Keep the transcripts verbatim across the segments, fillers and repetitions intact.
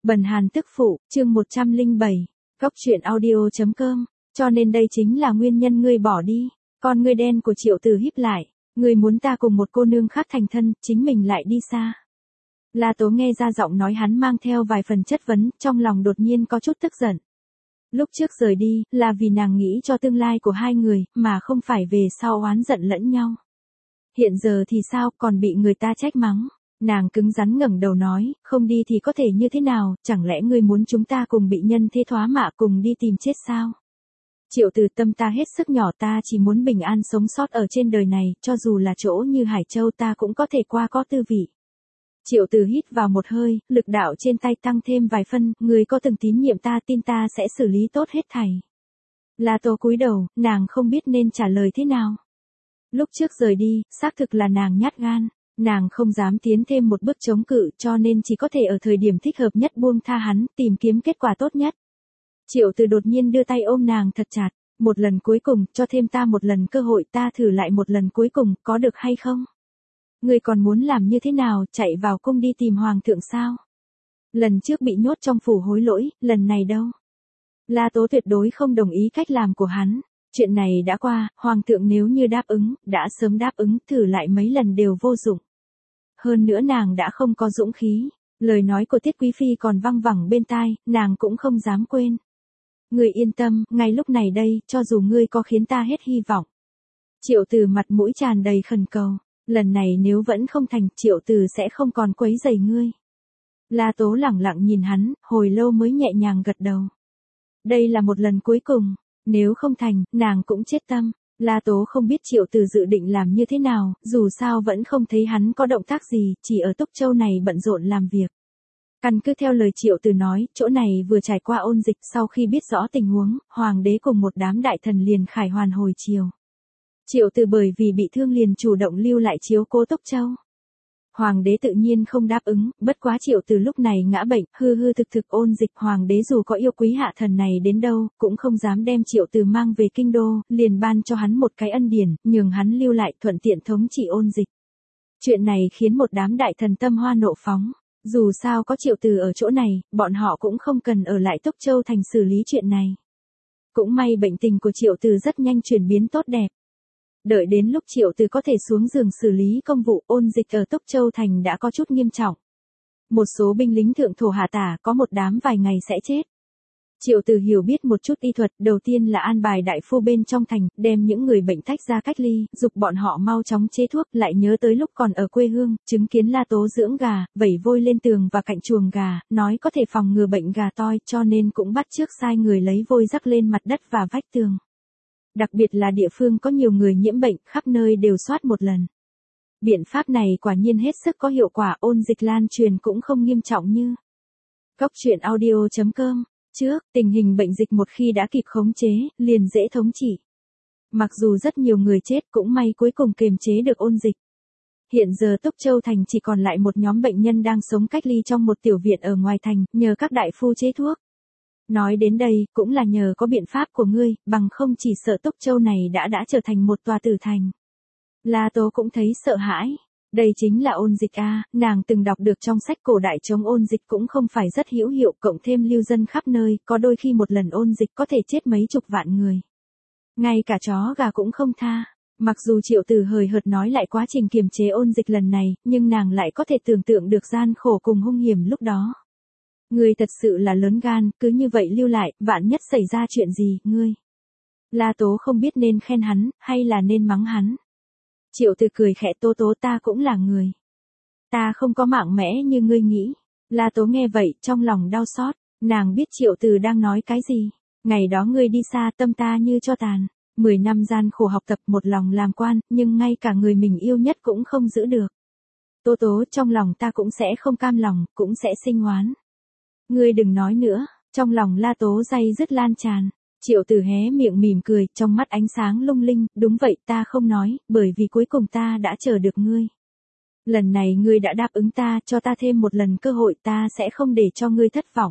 Bần Hàn tức phụ, chương một trăm lẻ bảy, Góc truyện audio chấm com, cho nên đây chính là nguyên nhân ngươi bỏ đi. Con ngươi đen của Triệu Từ híp lại, ngươi muốn ta cùng một cô nương khác thành thân, chính mình lại đi xa. La Tố nghe ra giọng nói hắn mang theo vài phần chất vấn, trong lòng đột nhiên có chút tức giận. Lúc trước rời đi, là vì nàng nghĩ cho tương lai của hai người, mà không phải về sau oán giận lẫn nhau. Hiện giờ thì sao, còn bị người ta trách mắng. Nàng cứng rắn ngẩng đầu nói, không đi thì có thể như thế nào, chẳng lẽ ngươi muốn chúng ta cùng bị nhân thế thoá mạ cùng đi tìm chết sao? Triệu Từ, tâm ta hết sức nhỏ, ta chỉ muốn bình an sống sót ở trên đời này, cho dù là chỗ như Hải Châu ta cũng có thể qua có tư vị. Triệu Từ hít vào một hơi, lực đạo trên tay tăng thêm vài phân, ngươi có từng tín nhiệm ta, tin ta sẽ xử lý tốt hết thảy. La Tố cúi đầu, nàng không biết nên trả lời thế nào. Lúc trước rời đi, xác thực là nàng nhát gan. Nàng không dám tiến thêm một bước chống cự, cho nên chỉ có thể ở thời điểm thích hợp nhất buông tha hắn, tìm kiếm kết quả tốt nhất. Triệu Từ đột nhiên đưa tay ôm nàng thật chặt, một lần cuối cùng, cho thêm ta một lần cơ hội, ta thử lại một lần cuối cùng, có được hay không? Ngươi còn muốn làm như thế nào, chạy vào cung đi tìm hoàng thượng sao? Lần trước bị nhốt trong phủ hối lỗi, lần này đâu? La Tố tuyệt đối không đồng ý cách làm của hắn. Chuyện này đã qua, hoàng thượng nếu như đáp ứng, đã sớm đáp ứng, thử lại mấy lần đều vô dụng. Hơn nữa nàng đã không có dũng khí, lời nói của Tiết Quý Phi còn văng vẳng bên tai, nàng cũng không dám quên. Ngươi yên tâm, ngay lúc này đây, cho dù ngươi có khiến ta hết hy vọng. Triệu Từ mặt mũi tràn đầy khẩn cầu, lần này nếu vẫn không thành, Triệu Từ sẽ không còn quấy rầy ngươi. La Tố lẳng lặng nhìn hắn, hồi lâu mới nhẹ nhàng gật đầu. Đây là một lần cuối cùng. Nếu không thành, nàng cũng chết tâm. La Tố không biết Triệu Từ dự định làm như thế nào, dù sao vẫn không thấy hắn có động tác gì, chỉ ở Túc Châu này bận rộn làm việc. Căn cứ theo lời Triệu Từ nói, chỗ này vừa trải qua ôn dịch, sau khi biết rõ tình huống, hoàng đế cùng một đám đại thần liền khải hoàn hồi triều. Triệu Từ bởi vì bị thương liền chủ động lưu lại chiếu cố Túc Châu. Hoàng đế tự nhiên không đáp ứng, bất quá Triệu Từ lúc này ngã bệnh, hư hư thực thực ôn dịch, hoàng đế dù có yêu quý hạ thần này đến đâu, cũng không dám đem Triệu Từ mang về kinh đô, liền ban cho hắn một cái ân điển, nhường hắn lưu lại thuận tiện thống trị ôn dịch. Chuyện này khiến một đám đại thần tâm hoa nộ phóng, dù sao có Triệu Từ ở chỗ này, bọn họ cũng không cần ở lại Túc Châu thành xử lý chuyện này. Cũng may bệnh tình của Triệu Từ rất nhanh chuyển biến tốt đẹp. Đợi đến lúc Triệu Từ có thể xuống giường xử lý công vụ, ôn dịch ở Túc Châu thành đã có chút nghiêm trọng. Một số binh lính thượng thổ hạ tả, có một đám vài ngày sẽ chết. Triệu Từ hiểu biết một chút y thuật, đầu tiên là an bài đại phu bên trong thành, đem những người bệnh tách ra cách ly, dục bọn họ mau chóng chế thuốc, lại nhớ tới lúc còn ở quê hương, chứng kiến La Tố dưỡng gà, vẩy vôi lên tường và cạnh chuồng gà, nói có thể phòng ngừa bệnh gà toi, cho nên cũng bắt chước sai người lấy vôi rắc lên mặt đất và vách tường. Đặc biệt là địa phương có nhiều người nhiễm bệnh, khắp nơi đều soát một lần. Biện pháp này quả nhiên hết sức có hiệu quả, ôn dịch lan truyền cũng không nghiêm trọng như. Góc truyện audio chấm com, trước, tình hình bệnh dịch một khi đã kịp khống chế, liền dễ thống trị. Mặc dù rất nhiều người chết cũng may cuối cùng kiềm chế được ôn dịch. Hiện giờ Túc Châu thành chỉ còn lại một nhóm bệnh nhân đang sống cách ly trong một tiểu viện ở ngoài thành, nhờ các đại phu chế thuốc. Nói đến đây, cũng là nhờ có biện pháp của ngươi, bằng không chỉ sợ Túc Châu này đã đã trở thành một tòa tử thành. La Tố cũng thấy sợ hãi. Đây chính là ôn dịch a, nàng từng đọc được trong sách cổ đại chống ôn dịch cũng không phải rất hữu hiệu, cộng thêm lưu dân khắp nơi, có đôi khi một lần ôn dịch có thể chết mấy chục vạn người. Ngay cả chó gà cũng không tha. Mặc dù Triệu Từ hời hợt nói lại quá trình kiềm chế ôn dịch lần này, nhưng nàng lại có thể tưởng tượng được gian khổ cùng hung hiểm lúc đó. Ngươi thật sự là lớn gan, cứ như vậy lưu lại, vạn nhất xảy ra chuyện gì, ngươi. La Tố không biết nên khen hắn, hay là nên mắng hắn. Triệu Từ cười khẽ, Tố Tố, ta cũng là người. Ta không có mạng mẽ như ngươi nghĩ. La Tố nghe vậy, trong lòng đau xót, nàng biết Triệu Từ đang nói cái gì. Ngày đó ngươi đi xa, tâm ta như cho tàn. Mười năm gian khổ học tập, một lòng làm quan, nhưng ngay cả người mình yêu nhất cũng không giữ được. Tố Tố, trong lòng ta cũng sẽ không cam lòng, cũng sẽ sinh oán. Ngươi đừng nói nữa, trong lòng La Tố day dứt lan tràn. Triệu Từ hé miệng mỉm cười, trong mắt ánh sáng lung linh, đúng vậy, ta không nói, bởi vì cuối cùng ta đã chờ được ngươi. Lần này ngươi đã đáp ứng ta, cho ta thêm một lần cơ hội, ta sẽ không để cho ngươi thất vọng.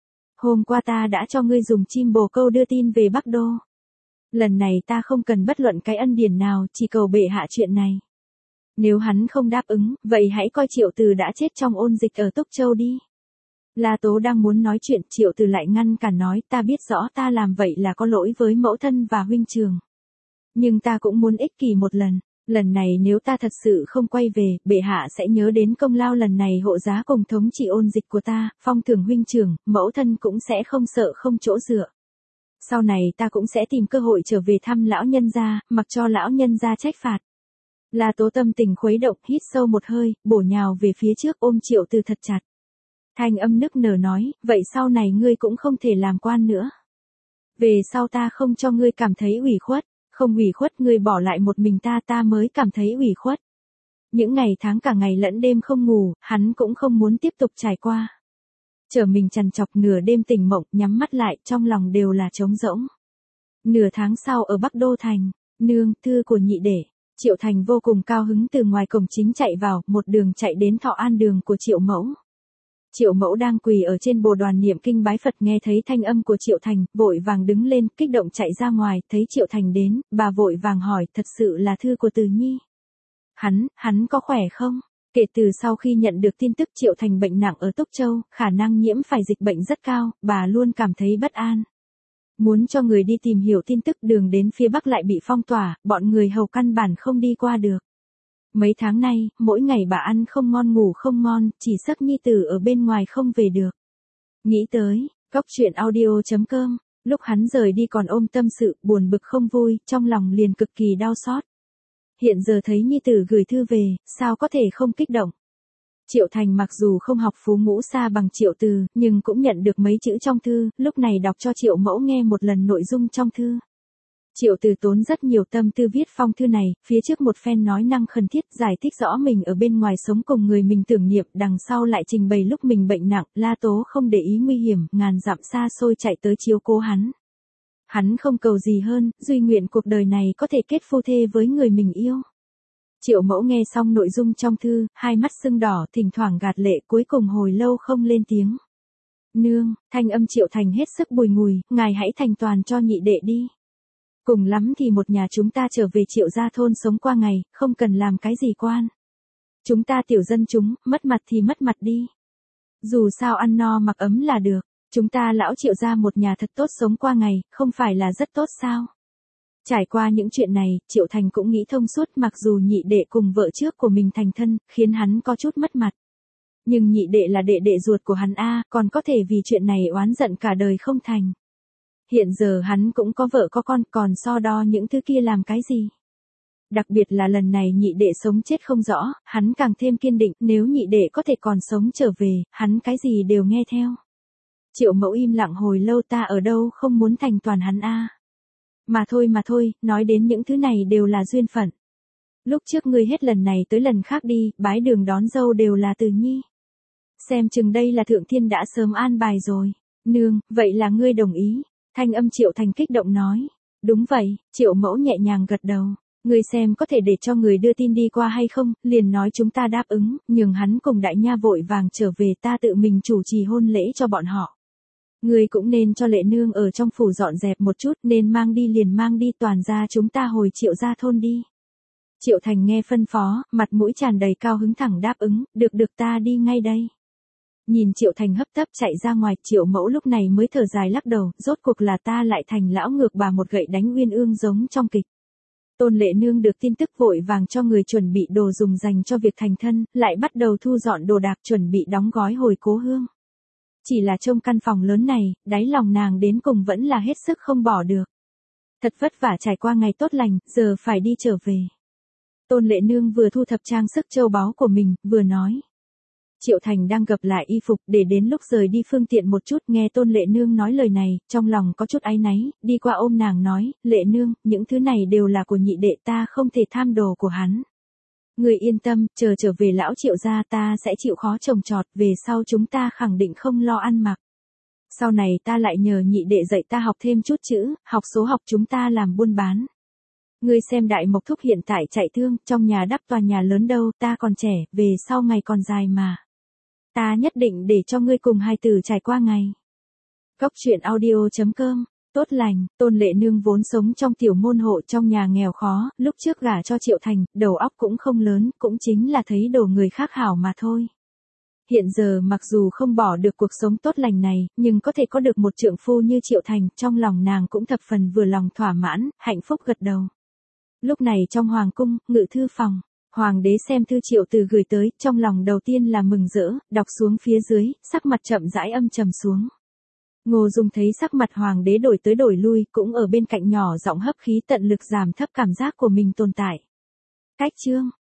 Hôm qua ta đã cho ngươi dùng chim bồ câu đưa tin về Bắc Đô. Lần này ta không cần bất luận cái ân điển nào, chỉ cầu bệ hạ chuyện này. Nếu hắn không đáp ứng, vậy hãy coi Triệu Từ đã chết trong ôn dịch ở Túc Châu đi. La Tố đang muốn nói chuyện, Triệu Từ lại ngăn cản nói, ta biết rõ ta làm vậy là có lỗi với mẫu thân và huynh trưởng. Nhưng ta cũng muốn ích kỷ một lần, lần này nếu ta thật sự không quay về, bệ hạ sẽ nhớ đến công lao lần này hộ giá cùng thống trị ôn dịch của ta, phong thưởng huynh trưởng, mẫu thân cũng sẽ không sợ không chỗ dựa. Sau này ta cũng sẽ tìm cơ hội trở về thăm lão nhân gia, mặc cho lão nhân gia trách phạt. La Tố tâm tình khuấy động, hít sâu một hơi, bổ nhào về phía trước ôm Triệu Từ thật chặt. Thanh âm nức nở nói, vậy sau này ngươi cũng không thể làm quan nữa. Về sau ta không cho ngươi cảm thấy ủy khuất, không ủy khuất ngươi bỏ lại một mình ta ta mới cảm thấy ủy khuất. Những ngày tháng cả ngày lẫn đêm không ngủ, hắn cũng không muốn tiếp tục trải qua. Chờ mình trằn trọc nửa đêm tỉnh mộng, nhắm mắt lại, trong lòng đều là trống rỗng. Nửa tháng sau ở Bắc Đô Thành, nương, thư của nhị đệ. Triệu Thành vô cùng cao hứng từ ngoài cổng chính chạy vào, một đường chạy đến Thọ An đường của Triệu Mẫu. Triệu Mẫu đang quỳ ở trên bồ đoàn niệm kinh bái Phật, nghe thấy thanh âm của Triệu Thành, vội vàng đứng lên, kích động chạy ra ngoài, thấy Triệu Thành đến, bà vội vàng hỏi, thật sự là thư của Từ Nhi. Hắn, hắn có khỏe không? Kể từ sau khi nhận được tin tức Triệu Thành bệnh nặng ở Túc Châu, khả năng nhiễm phải dịch bệnh rất cao, bà luôn cảm thấy bất an. Muốn cho người đi tìm hiểu tin tức, đường đến phía Bắc lại bị phong tỏa, bọn người hầu căn bản không đi qua được. Mấy tháng nay, mỗi ngày bà ăn không ngon ngủ không ngon, chỉ sức nhi tử ở bên ngoài không về được. Nghĩ tới, góc truyện audio chấm com, lúc hắn rời đi còn ôm tâm sự, buồn bực không vui, trong lòng liền cực kỳ đau xót. Hiện giờ thấy nhi tử gửi thư về, sao có thể không kích động. Triệu Thành mặc dù không học phú ngũ xa bằng Triệu Từ, nhưng cũng nhận được mấy chữ trong thư, lúc này đọc cho Triệu Mẫu nghe một lần nội dung trong thư. Triệu Từ tốn rất nhiều tâm tư viết phong thư này, phía trước một phen nói năng khẩn thiết giải thích rõ mình ở bên ngoài sống cùng người mình tưởng niệm, đằng sau lại trình bày lúc mình bệnh nặng, La Tố không để ý nguy hiểm, ngàn dặm xa xôi chạy tới chiếu cố hắn. Hắn không cầu gì hơn, duy nguyện cuộc đời này có thể kết phu thê với người mình yêu. Triệu Mẫu nghe xong nội dung trong thư, hai mắt sưng đỏ, thỉnh thoảng gạt lệ, cuối cùng hồi lâu không lên tiếng. Nương, thanh âm Triệu Thành hết sức bùi ngùi, ngài hãy thành toàn cho nhị đệ đi. Cùng lắm thì một nhà chúng ta trở về Triệu gia thôn sống qua ngày, không cần làm cái gì quan. Chúng ta tiểu dân chúng, mất mặt thì mất mặt đi. Dù sao ăn no mặc ấm là được, chúng ta lão Triệu gia một nhà thật tốt sống qua ngày, không phải là rất tốt sao? Trải qua những chuyện này, Triệu Thành cũng nghĩ thông suốt, mặc dù nhị đệ cùng vợ trước của mình thành thân, khiến hắn có chút mất mặt. Nhưng nhị đệ là đệ đệ ruột của hắn a, còn có thể vì chuyện này oán giận cả đời không thành. Hiện giờ hắn cũng có vợ có con, còn so đo những thứ kia làm cái gì? Đặc biệt là lần này nhị đệ sống chết không rõ, hắn càng thêm kiên định, nếu nhị đệ có thể còn sống trở về, hắn cái gì đều nghe theo. Triệu Mẫu im lặng hồi lâu, ta ở đâu không muốn thành toàn hắn a. Mà thôi mà thôi, nói đến những thứ này đều là duyên phận. Lúc trước ngươi hết lần này tới lần khác đi, bái đường đón dâu đều là Từ Nhi. Xem chừng đây là thượng thiên đã sớm an bài rồi. Nương, vậy là ngươi đồng ý. Thanh âm Triệu Thành kích động nói. Đúng vậy, Triệu Mẫu nhẹ nhàng gật đầu. Ngươi xem có thể để cho người đưa tin đi qua hay không, liền nói chúng ta đáp ứng, nhường hắn cùng đại nha vội vàng trở về, ta tự mình chủ trì hôn lễ cho bọn họ. Ngươi cũng nên cho Lệ nương ở trong phủ dọn dẹp một chút, nên mang đi liền mang đi, toàn ra chúng ta hồi Triệu gia thôn đi. Triệu Thành nghe phân phó, mặt mũi tràn đầy cao hứng thẳng đáp ứng, được được ta đi ngay đây. Nhìn Triệu Thành hấp tấp chạy ra ngoài, Triệu Mẫu lúc này mới thở dài lắc đầu, rốt cuộc là ta lại thành lão ngược bà một gậy đánh uyên ương giống trong kịch. Tôn Lệ nương được tin tức vội vàng cho người chuẩn bị đồ dùng dành cho việc thành thân, lại bắt đầu thu dọn đồ đạc chuẩn bị đóng gói hồi cố hương. Chỉ là trông căn phòng lớn này, đáy lòng nàng đến cùng vẫn là hết sức không bỏ được. Thật vất vả trải qua ngày tốt lành, giờ phải đi trở về. Tôn Lệ nương vừa thu thập trang sức châu báu của mình, vừa nói. Triệu Thành đang gập lại y phục để đến lúc rời đi phương tiện một chút, nghe Tôn Lệ nương nói lời này, trong lòng có chút áy náy, đi qua ôm nàng nói, Lệ nương, những thứ này đều là của nhị đệ, ta không thể tham đồ của hắn. Người yên tâm, chờ trở về lão Triệu gia ta sẽ chịu khó trồng trọt, về sau chúng ta khẳng định không lo ăn mặc. Sau này ta lại nhờ nhị đệ dạy ta học thêm chút chữ, học số học, chúng ta làm buôn bán. Ngươi xem Đại Mộc thúc hiện tại chạy thương, trong nhà đắp tòa nhà lớn đâu, ta còn trẻ, về sau ngày còn dài mà. Ta nhất định để cho ngươi cùng hai tử trải qua ngày. Góc truyện audio chấm com. Tốt lành, Tôn Lệ nương vốn sống trong tiểu môn hộ trong nhà nghèo khó, lúc trước gả cho Triệu Thành, đầu óc cũng không lớn, cũng chính là thấy đồ người khác hảo mà thôi. Hiện giờ mặc dù không bỏ được cuộc sống tốt lành này, nhưng có thể có được một trượng phu như Triệu Thành, trong lòng nàng cũng thập phần vừa lòng thỏa mãn, hạnh phúc gật đầu. Lúc này trong hoàng cung, ngự thư phòng, hoàng đế xem thư Triệu Từ gửi tới, trong lòng đầu tiên là mừng rỡ, đọc xuống phía dưới, sắc mặt chậm rãi âm trầm xuống. Ngô Dung thấy sắc mặt hoàng đế đổi tới đổi lui, cũng ở bên cạnh nhỏ giọng hấp khí tận lực giảm thấp cảm giác của mình tồn tại. Cách chương